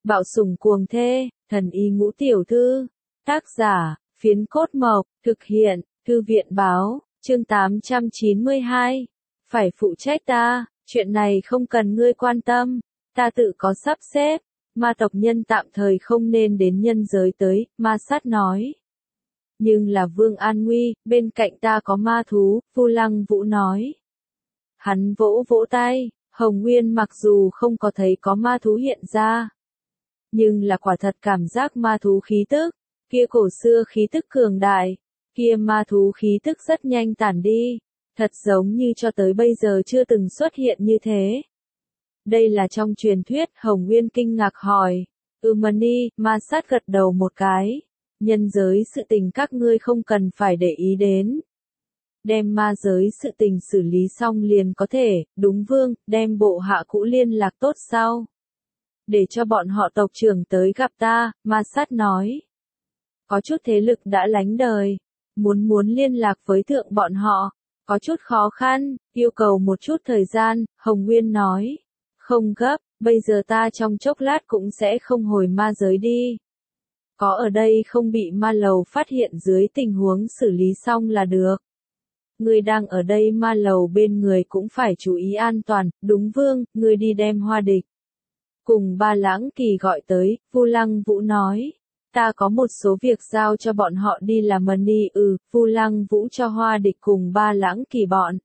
Bạo sủng cuồng thê, thần y ngũ tiểu thư. Tác giả, Phiến Cốt Mộc, thực hiện, Thư viện báo, chương 892. Phải phụ trách ta, chuyện này không cần ngươi quan tâm, ta tự có sắp xếp. Ma tộc nhân tạm thời không nên đến nhân giới tới, ma sát nói. Nhưng là Vương An Nguy, bên cạnh ta có ma thú, Vu Lăng Vũ nói. Hắn vỗ vỗ tay, Hồng Nguyên mặc dù không có thấy có ma thú hiện ra, nhưng là quả thật cảm giác ma thú khí tức, kia cổ xưa khí tức cường đại, kia ma thú khí tức rất nhanh tản đi, thật giống như cho tới bây giờ chưa từng xuất hiện như thế. Đây là trong truyền thuyết, Hồng Nguyên kinh ngạc hỏi. Mani, ma sát gật đầu một cái. Nhân giới sự tình các ngươi không cần phải để ý đến. Đem ma giới sự tình xử lý xong liền có thể, đúng Vương, đem bộ hạ cũ liên lạc tốt sau. Để cho bọn họ tộc trưởng tới gặp ta, ma sát nói. Có chút thế lực đã lánh đời. Muốn liên lạc với thượng bọn họ. Có chút khó khăn, yêu cầu một chút thời gian, Hồng Nguyên nói. Không gấp, bây giờ ta trong chốc lát cũng sẽ không hồi ma giới đi. Có ở đây không bị ma lầu phát hiện dưới tình huống xử lý xong là được. Người đang ở đây ma lầu bên người cũng phải chú ý an toàn, đúng Vương, người đi đem Hoa Địch. Cùng Ba Lãng Kỳ gọi tới, Vu Lăng Vũ nói. Ta có một số việc giao cho bọn họ đi làm Mani. Vu Lăng Vũ cho Hoa Địch cùng Ba Lãng Kỳ bọn.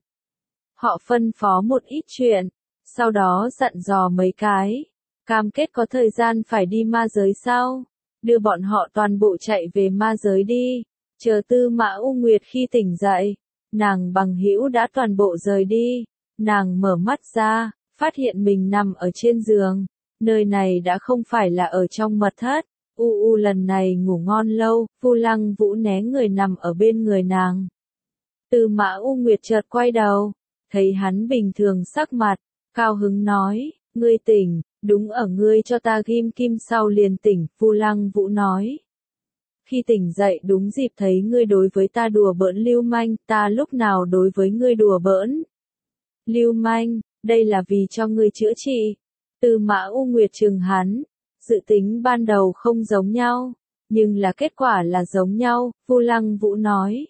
Họ phân phó một ít chuyện. Sau đó dặn dò mấy cái, cam kết có thời gian phải đi ma giới sau, đưa bọn họ toàn bộ chạy về ma giới đi, chờ Tư Mã U Nguyệt khi tỉnh dậy, nàng bằng hữu đã toàn bộ rời đi, nàng mở mắt ra, phát hiện mình nằm ở trên giường, nơi này đã không phải là ở trong mật thất, lần này ngủ ngon lâu, Vu Lăng Vũ né người nằm ở bên người nàng. Tư Mã U Nguyệt chợt quay đầu, thấy hắn bình thường sắc mặt. Cao hứng nói, ngươi tỉnh, đúng ở ngươi cho ta ghim kim sau liền tỉnh, Vu Lăng Vũ nói. Khi tỉnh dậy đúng dịp thấy ngươi đối với ta đùa bỡn lưu manh, ta lúc nào đối với ngươi đùa bỡn. Lưu manh, đây là vì cho ngươi chữa trị. Tư Mã U Nguyệt trừng hắn, dự tính ban đầu không giống nhau, nhưng là kết quả là giống nhau, Vu Lăng Vũ nói.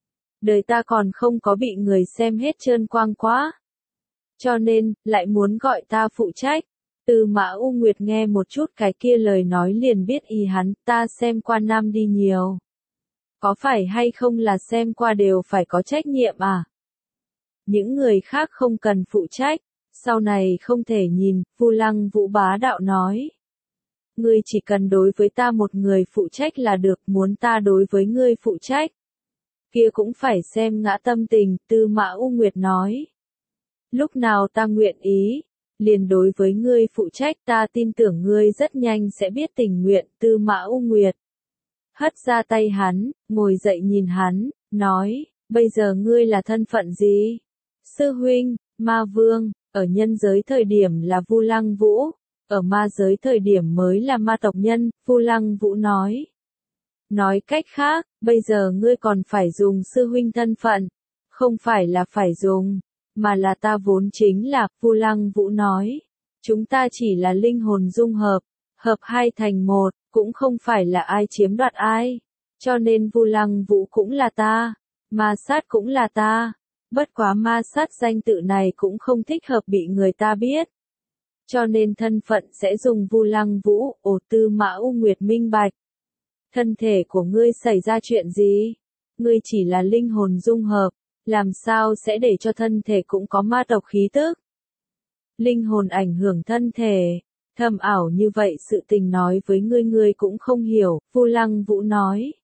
Đời ta còn không có bị người xem hết trơn quang quá. Cho nên, lại muốn gọi ta phụ trách. Tư Mã U Nguyệt nghe một chút cái kia lời nói liền biết ý hắn, ta xem qua nam đi nhiều. Có phải hay không là xem qua đều phải có trách nhiệm à? Những người khác không cần phụ trách, sau này không thể nhìn, Vu Lăng Vũ bá đạo nói. Ngươi chỉ cần đối với ta một người phụ trách là được, muốn ta đối với ngươi phụ trách. Kia cũng phải xem ngã tâm tình, Tư Mã U Nguyệt nói. Lúc nào ta nguyện ý, liền đối với ngươi phụ trách, ta tin tưởng ngươi rất nhanh sẽ biết tình nguyện, Tư Mã U Nguyệt. Hất ra tay hắn, ngồi dậy nhìn hắn, nói, bây giờ ngươi là thân phận gì? Sư huynh, ma vương, ở nhân giới thời điểm là Vu Lăng Vũ, ở ma giới thời điểm mới là ma tộc nhân, Vu Lăng Vũ nói. Nói cách khác, bây giờ ngươi còn phải dùng sư huynh thân phận, không phải là phải dùng. Mà là ta vốn chính là, Vu Lăng Vũ nói. Chúng ta chỉ là linh hồn dung hợp, hợp hai thành một, cũng không phải là ai chiếm đoạt ai. Cho nên Vu Lăng Vũ cũng là ta, ma sát cũng là ta. Bất quá ma sát danh tự này cũng không thích hợp bị người ta biết. Cho nên thân phận sẽ dùng Vu Lăng Vũ, Tư Mã U Nguyệt minh bạch. Thân thể của ngươi xảy ra chuyện gì? Ngươi chỉ là linh hồn dung hợp. Làm sao sẽ để cho thân thể cũng có ma tộc khí tức? Linh hồn ảnh hưởng thân thể, thâm ảo như vậy sự tình nói với ngươi cũng không hiểu, Vu Lăng Vũ nói.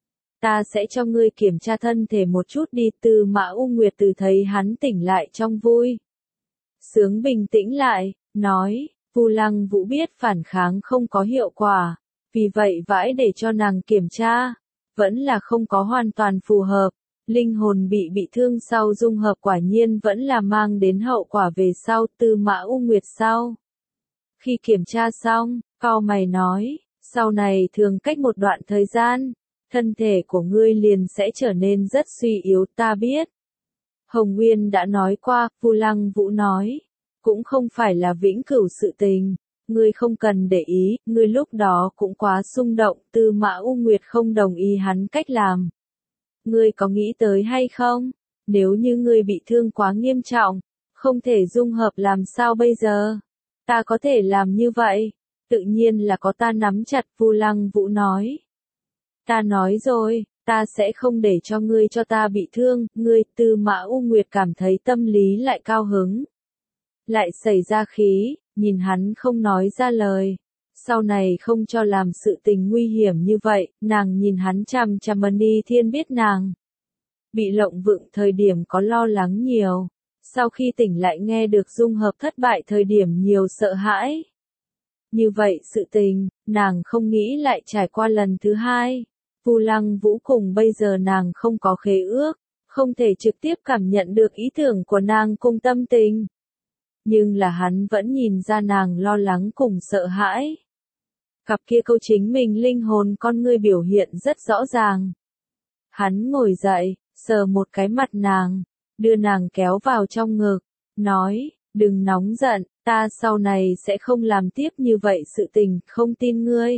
Ta sẽ cho ngươi kiểm tra thân thể một chút đi, Tư Mã U Nguyệt từ thấy hắn tỉnh lại trong vui. Sướng bình tĩnh lại, nói, Vu Lăng Vũ biết phản kháng không có hiệu quả, vì vậy vãi để cho nàng kiểm tra, vẫn là không có hoàn toàn phù hợp. Linh hồn bị thương sau dung hợp quả nhiên vẫn là mang đến hậu quả về sau, Tư Mã U Nguyệt sau. Khi kiểm tra xong, cau mày nói, sau này thường cách một đoạn thời gian, thân thể của ngươi liền sẽ trở nên rất suy yếu, ta biết. Hồng Nguyên đã nói qua, Vu Lăng Vũ nói, cũng không phải là vĩnh cửu sự tình, Ngươi không cần để ý, ngươi lúc đó cũng quá xung động, Tư Mã U Nguyệt không đồng ý hắn cách làm. Ngươi có nghĩ tới hay không? Nếu như ngươi bị thương quá nghiêm trọng, không thể dung hợp làm sao bây giờ? Ta có thể làm như vậy. Tự nhiên là có ta nắm chặt, Vu Lăng Vũ nói. Ta nói rồi, ta sẽ không để cho ngươi cho ta bị thương, ngươi. Tư Mã U Nguyệt cảm thấy tâm lý lại cao hứng. Lại xảy ra khí, nhìn hắn không nói ra lời. Sau này không cho làm sự tình nguy hiểm như vậy, nàng nhìn hắn chằm chằm. Mani Thiên biết nàng bị lộng vụng thời điểm có lo lắng nhiều. Sau khi tỉnh lại nghe được dung hợp thất bại thời điểm nhiều sợ hãi. Như vậy sự tình, nàng không nghĩ lại trải qua lần thứ hai. Vu Lăng Vũ cùng bây giờ nàng không có khế ước, không thể trực tiếp cảm nhận được ý tưởng của nàng cùng tâm tình. Nhưng là hắn vẫn nhìn ra nàng lo lắng cùng sợ hãi. Cặp kia câu chính mình linh hồn con ngươi biểu hiện rất rõ ràng. Hắn ngồi dậy, sờ một cái mặt nàng, đưa nàng kéo vào trong ngực, nói, đừng nóng giận, ta sau này sẽ không làm tiếp như vậy sự tình, không tin ngươi.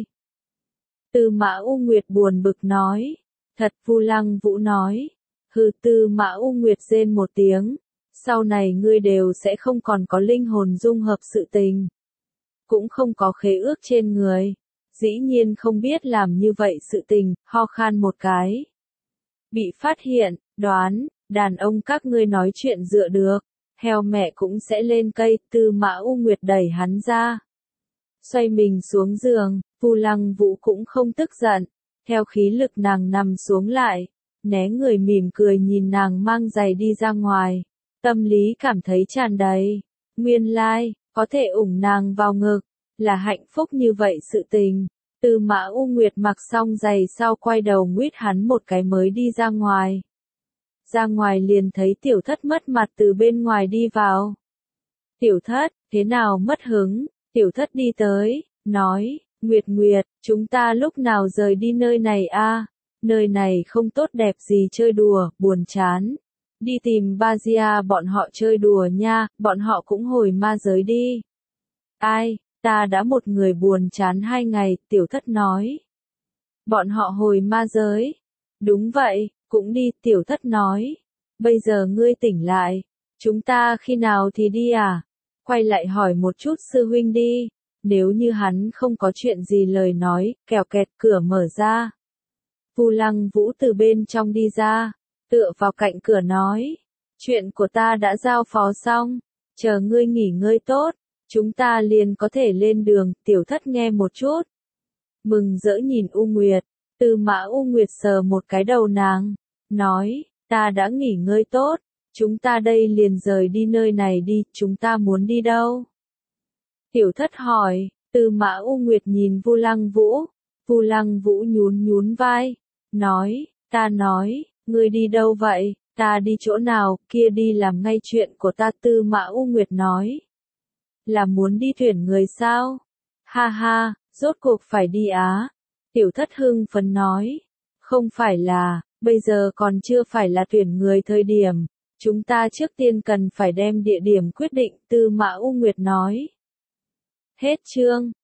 Tư Mã U Nguyệt buồn bực nói, thật. Vu Lăng Vũ nói, hừ. Tư Mã U Nguyệt rên một tiếng, sau này ngươi đều sẽ không còn có linh hồn dung hợp sự tình. Cũng không có khế ước trên người, dĩ nhiên không biết làm như vậy sự tình, ho khan một cái. Bị phát hiện, đoán, đàn ông các ngươi nói chuyện dựa được, heo mẹ cũng sẽ lên cây. Tư Mã U Nguyệt đẩy hắn ra, xoay mình xuống giường. Vu Lăng Vũ cũng không tức giận, theo khí lực nàng nằm xuống lại, né người mỉm cười nhìn nàng mang giày đi ra ngoài, tâm lý cảm thấy tràn đầy. Nguyên lai, có thể ủng nàng vào ngực, là hạnh phúc như vậy sự tình. Tư Mã U Nguyệt mặc xong giày sau quay đầu nguyết hắn một cái mới đi ra ngoài. Ra ngoài liền thấy Tiểu Thất mất mặt từ bên ngoài đi vào. Tiểu Thất, thế nào mất hứng? Tiểu Thất đi tới, nói, Nguyệt Nguyệt, chúng ta lúc nào rời đi nơi này a? Nơi này không tốt đẹp gì chơi đùa, buồn chán. Đi tìm Bajia bọn họ chơi đùa nha, bọn họ cũng hồi ma giới đi. Ai, ta đã một người buồn chán 2 ngày, Tiểu Thất nói. Bọn họ hồi ma giới. Đúng vậy, cũng đi, Tiểu Thất nói. Bây giờ ngươi tỉnh lại, chúng ta khi nào thì đi à? Quay lại hỏi một chút sư huynh đi. Nếu như hắn không có chuyện gì lời nói, kèo kẹt cửa mở ra. Vu Lăng Vũ từ bên trong đi ra, tựa vào cạnh cửa nói. Chuyện của ta đã giao phó xong, chờ ngươi nghỉ ngơi tốt, chúng ta liền có thể lên đường. Tiểu Thất nghe một chút, mừng rỡ nhìn U Nguyệt. Tư Mã U Nguyệt sờ một cái đầu nàng, nói, ta đã nghỉ ngơi tốt, chúng ta đây liền rời đi nơi này đi. Chúng ta muốn đi đâu? Tiểu Thất hỏi. Tư Mã U Nguyệt nhìn Vu Lăng Vũ. Vu Lăng Vũ nhún nhún vai, nói, ta nói, ngươi đi đâu vậy? Ta đi chỗ nào, kia đi làm ngay chuyện của ta. Tư Mã U Nguyệt nói, là muốn đi tuyển người sao? Ha ha, rốt cuộc phải đi á? Tiểu Thất hưng phấn nói, không phải là, bây giờ còn chưa phải là tuyển người thời điểm, chúng ta trước tiên cần phải đem địa điểm quyết định. Tư Mã U Nguyệt nói. Hết chương.